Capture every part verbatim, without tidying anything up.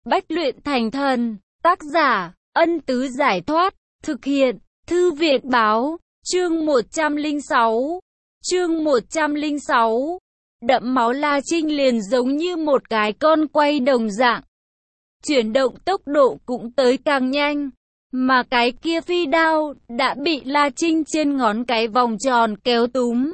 Bách luyện thành thần. Tác giả, Ân Tứ Giải Thoát. Thực hiện, Thư Viện Báo. Chương một trăm lẻ sáu. Chương một trăm lẻ sáu. Đậm máu La Trinh liền giống như một cái con quay đồng dạng. Chuyển động tốc độ cũng tới càng nhanh. Mà cái kia phi đao đã bị La Trinh trên ngón cái vòng tròn kéo túm.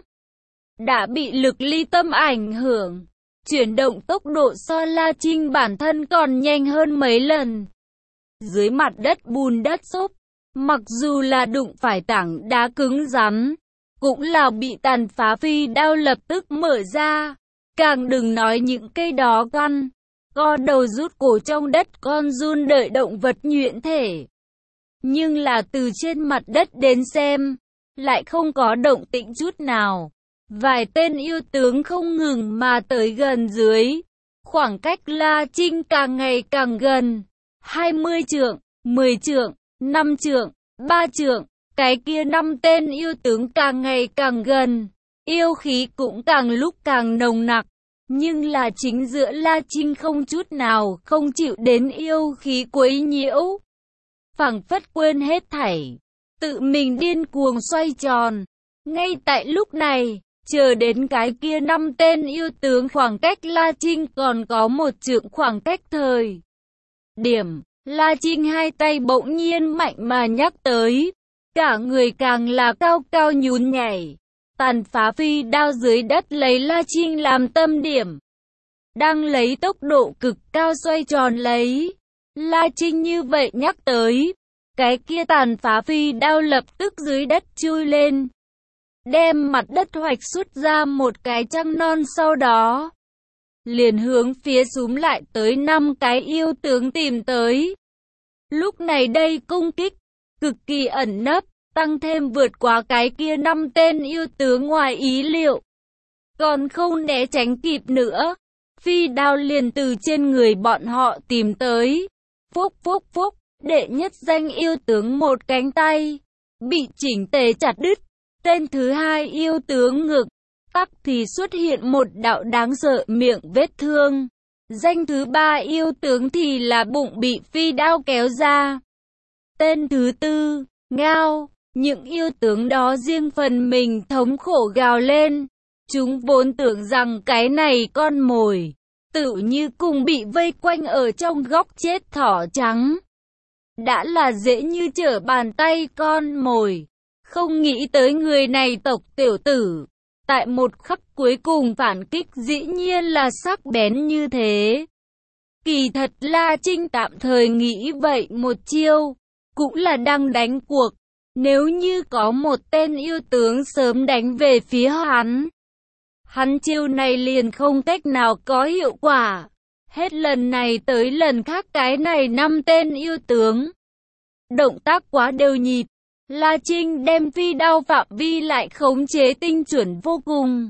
Đã bị lực ly tâm ảnh hưởng. Chuyển động tốc độ so La Trinh bản thân còn nhanh hơn mấy lần. Dưới mặt đất bùn đất xốp, mặc dù là đụng phải tảng đá cứng rắn, cũng là bị tàn phá phi đao lập tức mở ra. Càng đừng nói những cây đó căn, co đầu rút cổ trong đất con run đợi động vật nhuyễn thể. Nhưng là từ trên mặt đất đến xem, lại không có động tĩnh chút nào. Vài tên yêu tướng không ngừng mà tới gần dưới. Khoảng cách La Trinh càng ngày càng gần. hai mươi trượng, mười trượng, năm trượng, ba trượng. Cái kia năm tên yêu tướng càng ngày càng gần. Yêu khí cũng càng lúc càng nồng nặc. Nhưng là chính giữa La Trinh không chút nào không chịu đến yêu khí quấy nhiễu. Phảng phất quên hết thảy. Tự mình điên cuồng xoay tròn. Ngay tại lúc này, chờ đến cái kia năm tên yêu tướng khoảng cách La Trinh còn có một trượng khoảng cách thời điểm, La Trinh hai tay bỗng nhiên mạnh mà nhắc tới. Cả người càng là cao cao nhún nhảy. Tàn phá phi đao dưới đất lấy La Trinh làm tâm điểm. Đang lấy tốc độ cực cao xoay tròn lấy. La Trinh như vậy nhắc tới. Cái kia tàn phá phi đao lập tức dưới đất chui lên. Đem mặt đất hoạch xuất ra một cái trăng non, sau đó liền hướng phía súm lại tới năm cái yêu tướng tìm tới. Lúc này đây công kích cực kỳ ẩn nấp, tăng thêm vượt qua cái kia năm tên yêu tướng ngoài ý liệu. Còn không né tránh kịp nữa, phi đao liền từ trên người bọn họ tìm tới. Phúc phúc phúc, đệ nhất danh yêu tướng một cánh tay bị chỉnh tề chặt đứt. Tên thứ hai yêu tướng ngực tắc thì xuất hiện một đạo đáng sợ miệng vết thương. Danh thứ ba yêu tướng thì là bụng bị phi đao kéo ra. Tên thứ tư, ngao. Những yêu tướng đó riêng phần mình thống khổ gào lên. Chúng vốn tưởng rằng cái này con mồi tự như cùng bị vây quanh ở trong góc chết thỏ trắng. Đã là dễ như trở bàn tay con mồi. Không nghĩ tới người này tộc tiểu tử. Tại một khắc cuối cùng phản kích dĩ nhiên là sắc bén như thế. Kỳ thật La Trinh tạm thời nghĩ vậy một chiêu, cũng là đang đánh cuộc. Nếu như có một tên yêu tướng sớm đánh về phía hắn, hắn chiêu này liền không cách nào có hiệu quả. Hết lần này tới lần khác cái này năm tên yêu tướng động tác quá đều nhịp. La Trinh đem phi đao phạm vi lại khống chế tinh chuẩn vô cùng,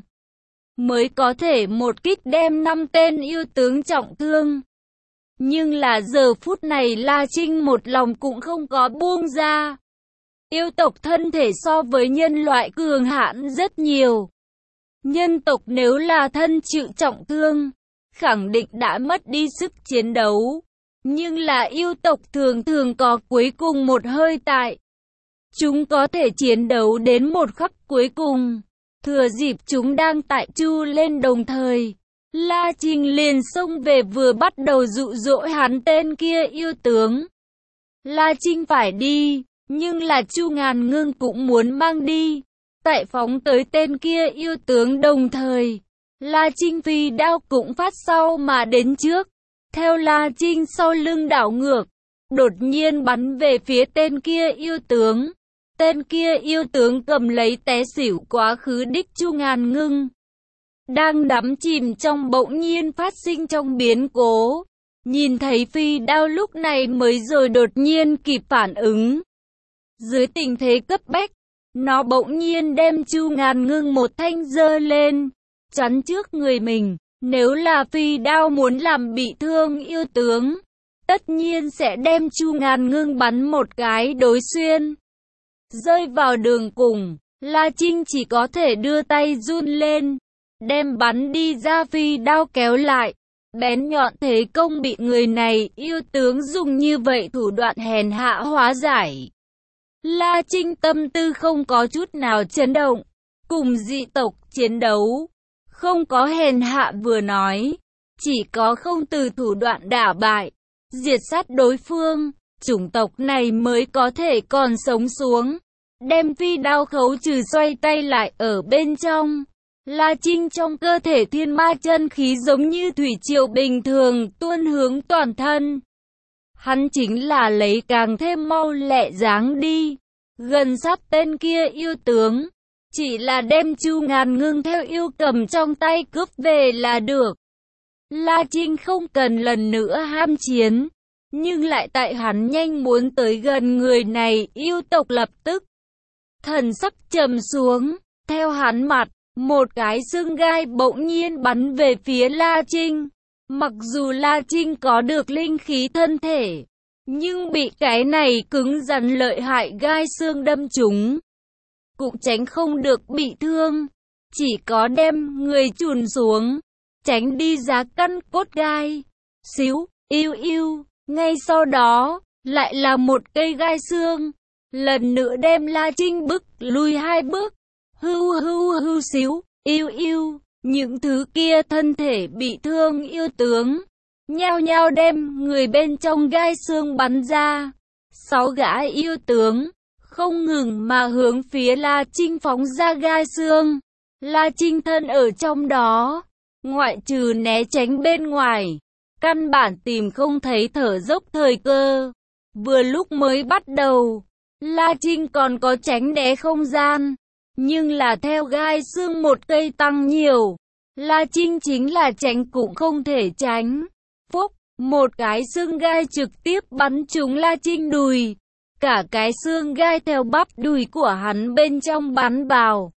mới có thể một kích đem năm tên yêu tướng trọng thương. Nhưng là giờ phút này La Trinh một lòng cũng không có buông ra. Yêu tộc thân thể so với nhân loại cường hãn rất nhiều. Nhân tộc nếu là thân chịu trọng thương, khẳng định đã mất đi sức chiến đấu. Nhưng là yêu tộc thường thường có cuối cùng một hơi tại. Chúng có thể chiến đấu đến một khắc cuối cùng. Thừa dịp chúng đang tại chu lên đồng thời, La Trinh liền xông về vừa bắt đầu dụ dỗ hắn tên kia yêu tướng. La Trinh phải đi, nhưng là Chu Ngàn Ngưng cũng muốn mang đi. Tại phóng tới tên kia yêu tướng đồng thời, La Trinh phi đao cũng phát sau mà đến trước. Theo La Trinh sau lưng đảo ngược, đột nhiên bắn về phía tên kia yêu tướng. Tên kia yêu tướng cầm lấy té xỉu quá khứ đích Chu Ngàn Ngưng. Đang đắm chìm trong bỗng nhiên phát sinh trong biến cố. Nhìn thấy phi đao lúc này mới rồi đột nhiên kịp phản ứng. Dưới tình thế cấp bách, nó bỗng nhiên đem Chu Ngàn Ngưng một thanh giơ lên, chắn trước người mình. Nếu là phi đao muốn làm bị thương yêu tướng, tất nhiên sẽ đem Chu Ngàn Ngưng bắn một cái đối xuyên. Rơi vào đường cùng, La Trinh chỉ có thể đưa tay run lên, đem bắn đi ra phi đao kéo lại. bén nhọn thế công bị người này yêu tướng dùng như vậy thủ đoạn hèn hạ hóa giải. La Trinh tâm tư không có chút nào chấn động, cùng dị tộc chiến đấu, không có hèn hạ vừa nói, chỉ có không từ thủ đoạn đả bại, diệt sát đối phương, chủng tộc này mới có thể còn sống xuống. Đem phi đao khấu trừ xoay tay lại ở bên trong. La Trinh trong cơ thể thiên ma chân khí giống như thủy triều bình thường tuôn hướng toàn thân. Hắn chính là lấy càng thêm mau lẹ dáng đi, gần sát tên kia yêu tướng. Chỉ là đem Chu Ngàn Ngưng theo yêu cầm trong tay cướp về là được. La Trinh không cần lần nữa ham chiến, nhưng lại tại hắn nhanh muốn tới gần người này yêu tộc lập tức. Thần sắc trầm xuống, theo hắn mặt, một cái xương gai bỗng nhiên bắn về phía La Trinh. Mặc dù La Trinh có được linh khí thân thể, nhưng bị cái này cứng rắn lợi hại gai xương đâm trúng, cũng tránh không được bị thương, chỉ có đem người chùn xuống, tránh đi giá căn cốt gai. Xíu, yêu yêu, ngay sau đó, lại là một cây gai xương, lần nữa đem La Trinh bức lùi hai bước. Hưu hưu hưu xíu, yêu yêu, những thứ kia thân thể bị thương yêu tướng, nhao nhao đem người bên trong gai xương bắn ra. Sáu gã yêu tướng, không ngừng mà hướng phía La Trinh phóng ra gai xương. La Trinh thân ở trong đó, ngoại trừ né tránh bên ngoài, căn bản tìm không thấy thở dốc thời cơ. Vừa lúc mới bắt đầu, La Trinh còn có tránh né không gian, nhưng là theo gai xương một cây tăng nhiều, La Trinh chính là tránh cũng không thể tránh. Phúc, một cái xương gai trực tiếp bắn trúng La Trinh đùi, cả cái xương gai theo bắp đùi của hắn bên trong bắn vào,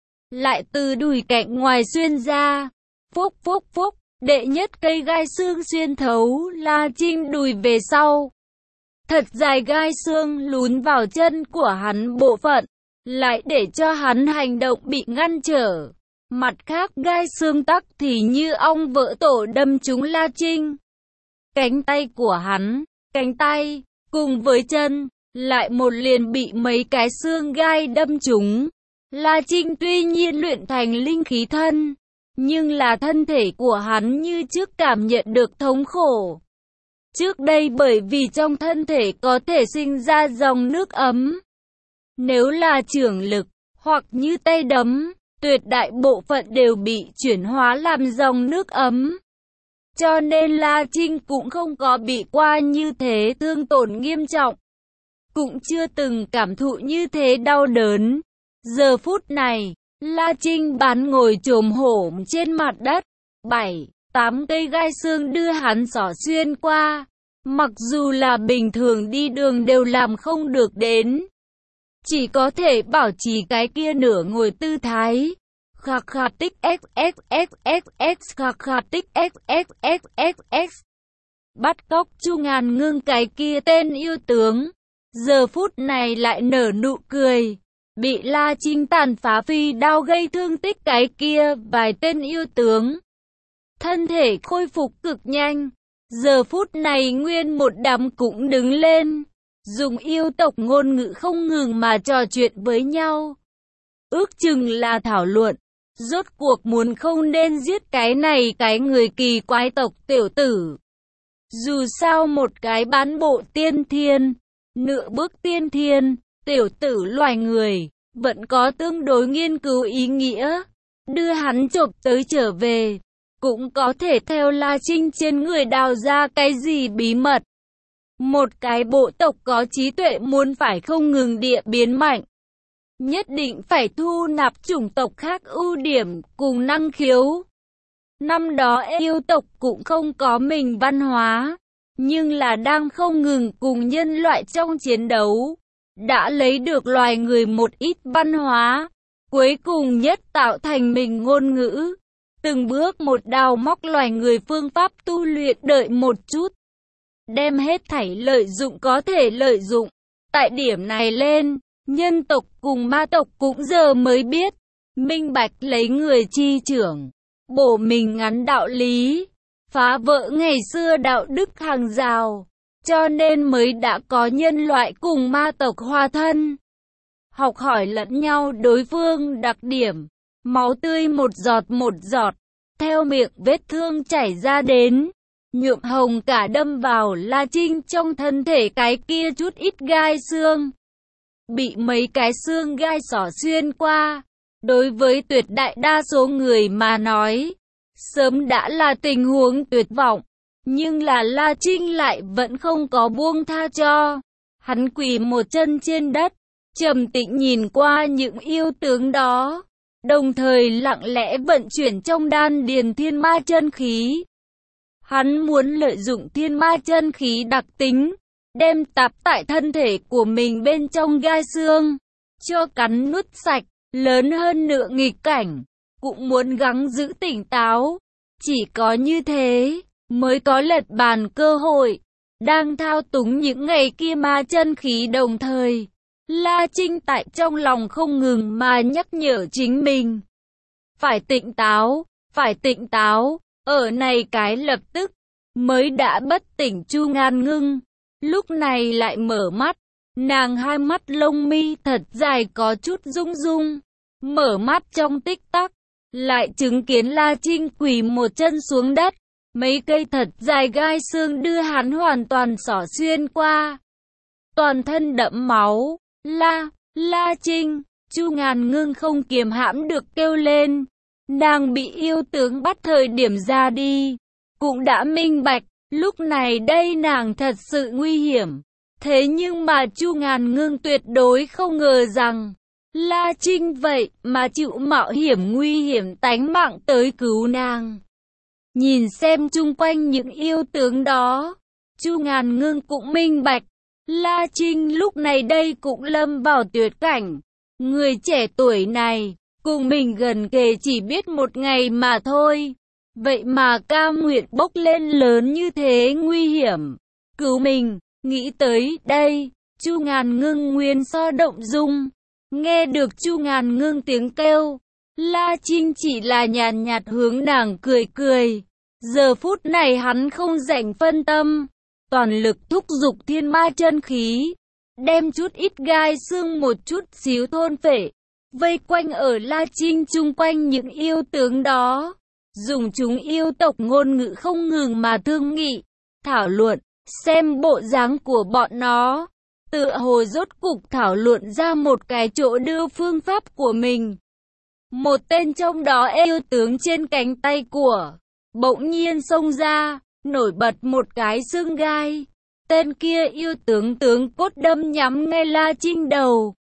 lại từ đùi cạnh ngoài xuyên ra. Phúc phúc phúc, đệ nhất cây gai xương xuyên thấu La Trinh đùi về sau. Thật dài gai xương lún vào chân của hắn bộ phận, lại để cho hắn hành động bị ngăn trở. Mặt khác gai xương tắc thì như ong vỡ tổ đâm trúng La Trinh. Cánh tay của hắn, cánh tay, cùng với chân, lại một liền bị mấy cái xương gai đâm trúng. La Trinh tuy nhiên luyện thành linh khí thân, nhưng là thân thể của hắn như trước cảm nhận được thống khổ. Trước đây bởi vì trong thân thể có thể sinh ra dòng nước ấm. Nếu là trưởng lực, hoặc như tay đấm, tuyệt đại bộ phận đều bị chuyển hóa làm dòng nước ấm. Cho nên La Trinh cũng không có bị qua như thế thương tổn nghiêm trọng. Cũng chưa từng cảm thụ như thế đau đớn. Giờ phút này, La Trinh bán ngồi chồm hổm trên mặt đất. Bảy, tám cây gai xương đưa hắn xỏ xuyên qua. Mặc dù là bình thường đi đường đều làm không được đến. Chỉ có thể bảo trì cái kia nửa ngồi tư thái. Khạc khạc tích xxxxx khạc khạc tích xxxxx. Bắt cóc Chu Ngàn Ngưng cái kia tên yêu tướng. Giờ phút này lại nở nụ cười. Bị La Trinh tàn phá phi đao gây thương tích cái kia vài tên yêu tướng. Thân thể khôi phục cực nhanh. Giờ phút này nguyên một đám cũng đứng lên. Dùng yêu tộc ngôn ngữ không ngừng mà trò chuyện với nhau. Ước chừng là thảo luận. Rốt cuộc muốn không nên giết cái này cái người kỳ quái tộc tiểu tử. Dù sao một cái bán bộ tiên thiên, nửa bước tiên thiên, tiểu tử loài người, vẫn có tương đối nghiên cứu ý nghĩa. Đưa hắn chộp tới trở về, cũng có thể theo La Trinh trên người đào ra cái gì bí mật. Một cái bộ tộc có trí tuệ muốn phải không ngừng địa biến mạnh. Nhất định phải thu nạp chủng tộc khác ưu điểm cùng năng khiếu. Năm đó yêu tộc cũng không có mình văn hóa, nhưng là đang không ngừng cùng nhân loại trong chiến đấu. Đã lấy được loài người một ít văn hóa, cuối cùng nhất tạo thành mình ngôn ngữ. Từng bước một đào móc loài người phương pháp tu luyện đợi một chút. Đem hết thảy lợi dụng có thể lợi dụng. Tại điểm này lên, nhân tộc cùng ma tộc cũng giờ mới biết. Minh bạch lấy người chi trưởng, bổ mình ngắn đạo lý. phá vỡ ngày xưa đạo đức hàng rào, cho nên mới đã có nhân loại cùng ma tộc hòa thân. Học hỏi lẫn nhau đối phương đặc điểm, máu tươi một giọt một giọt, theo miệng vết thương chảy ra đến, nhuộm hồng cả đâm vào La Trinh trong thân thể cái kia chút ít gai xương. Bị mấy cái xương gai xỏ xuyên qua, đối với tuyệt đại đa số người mà nói, sớm đã là tình huống tuyệt vọng, nhưng là La Trinh lại vẫn không có buông tha cho. Hắn quỳ một chân trên đất, trầm tĩnh nhìn qua những yêu tướng đó, đồng thời lặng lẽ vận chuyển trong đan điền thiên ma chân khí. Hắn muốn lợi dụng thiên ma chân khí đặc tính, đem tạp tại thân thể của mình bên trong gai xương, cho cắn nuốt sạch, lớn hơn nữa nghịch cảnh, cũng muốn gắng giữ tỉnh táo. Chỉ có như thế, mới có lật bàn cơ hội. Đang thao túng những ngày kia ma chân khí đồng thời, La Trinh tại trong lòng không ngừng mà nhắc nhở chính mình. Phải tỉnh táo, phải tỉnh táo, ở này cái lập tức, mới đã bất tỉnh Chu Ngàn Ngưng. Lúc này lại mở mắt, nàng hai mắt lông mi thật dài có chút rung rung. Mở mắt trong tích tắc, lại chứng kiến La Trinh quỳ một chân xuống đất. Mấy cây thật dài gai xương đưa hắn hoàn toàn xỏ xuyên qua. Toàn thân đẫm máu, La, La Trinh, Chu Ngàn Ngưng không kiềm hãm được kêu lên. Nàng bị yêu tướng bắt thời điểm ra đi, cũng đã minh bạch, lúc này đây nàng thật sự nguy hiểm. Thế nhưng mà Chu Ngàn Ngưng tuyệt đối không ngờ rằng, La Trinh vậy mà chịu mạo hiểm nguy hiểm tánh mạng tới cứu nàng. Nhìn xem chung quanh những yêu tướng đó, Chu Ngàn Ngưng cũng minh bạch, La Trinh lúc này đây cũng lâm vào tuyệt cảnh. Người trẻ tuổi này, cùng mình gần kề chỉ biết một ngày mà thôi. Vậy mà cam nguyện bốc lên lớn như thế nguy hiểm, cứu mình. Nghĩ tới đây, Chu Ngàn Ngưng nguyên so động dung. Nghe được Chu Ngàn Ngưng tiếng kêu, La Trinh chỉ là nhàn nhạt hướng nàng cười cười. Giờ phút này hắn không rảnh phân tâm, toàn lực thúc giục thiên ma chân khí, đem chút ít gai xương một chút xíu thôn phệ, vây quanh ở La Trinh chung quanh những yêu tướng đó, dùng chúng yêu tộc ngôn ngữ không ngừng mà thương nghị, thảo luận, xem bộ dáng của bọn nó, tựa hồ rốt cục thảo luận ra một cái chỗ đưa phương pháp của mình. Một tên trong đó yêu tướng trên cánh tay của bỗng nhiên xông ra, nổi bật một cái xương gai. Tên kia yêu tướng tướng cốt đâm nhắm ngay La Trinh đầu.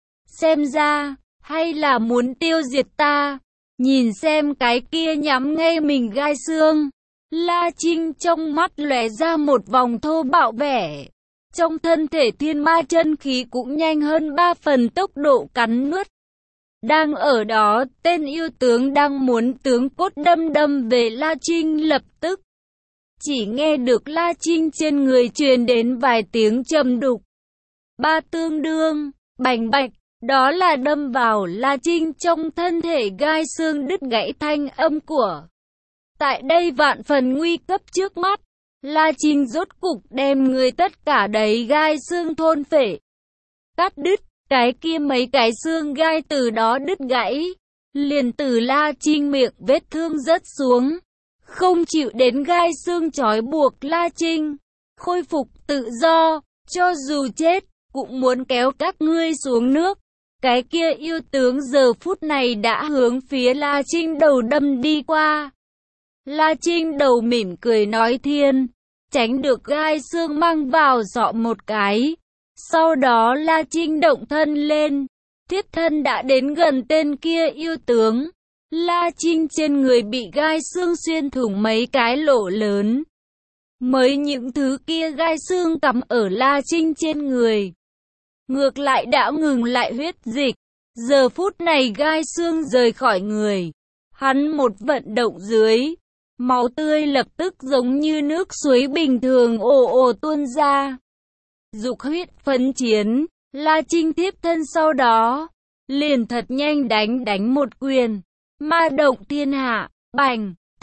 Xem ra, hay là muốn tiêu diệt ta? Nhìn xem cái kia nhắm ngay mình gai xương. La Trinh trong mắt lóe ra một vòng thô bạo vẻ. Trong thân thể thiên ma chân khí cũng nhanh hơn ba phần tốc độ cắn nuốt. Đang ở đó, tên yêu tướng đang muốn tướng cốt đâm đâm về La Trinh lập tức. Chỉ nghe được La Trinh trên người truyền đến vài tiếng trầm đục. Ba tương đương, bành bạch, đó là đâm vào La Trinh trong thân thể gai xương đứt gãy thanh âm của. Tại đây vạn phần nguy cấp trước mắt, La Trinh rốt cục đem người tất cả đầy gai xương thôn phệ, cắt đứt. Cái kia mấy cái xương gai từ đó đứt gãy, liền từ La Trinh miệng vết thương rớt xuống, không chịu đến gai xương trói buộc La Trinh, khôi phục tự do, cho dù chết, cũng muốn kéo các ngươi xuống nước. Cái kia yêu tướng giờ phút này đã hướng phía La Trinh đầu đâm đi qua. La Trinh đầu mỉm cười nói thiên, tránh được gai xương mang vào dọ một cái. Sau đó La Trinh động thân lên, thiết thân đã đến gần tên kia yêu tướng. La Trinh trên người bị gai xương xuyên thủng mấy cái lỗ lớn. Mới những thứ kia gai xương cắm ở La Trinh trên người, ngược lại đã ngừng lại huyết dịch. Giờ phút này gai xương rời khỏi người, hắn một vận động dưới, máu tươi lập tức giống như nước suối bình thường ồ ồ tuôn ra. Dục huyết phấn chiến, La Trinh tiếp thân sau đó, liền thật nhanh đánh đánh một quyền, ma động thiên hạ, bành,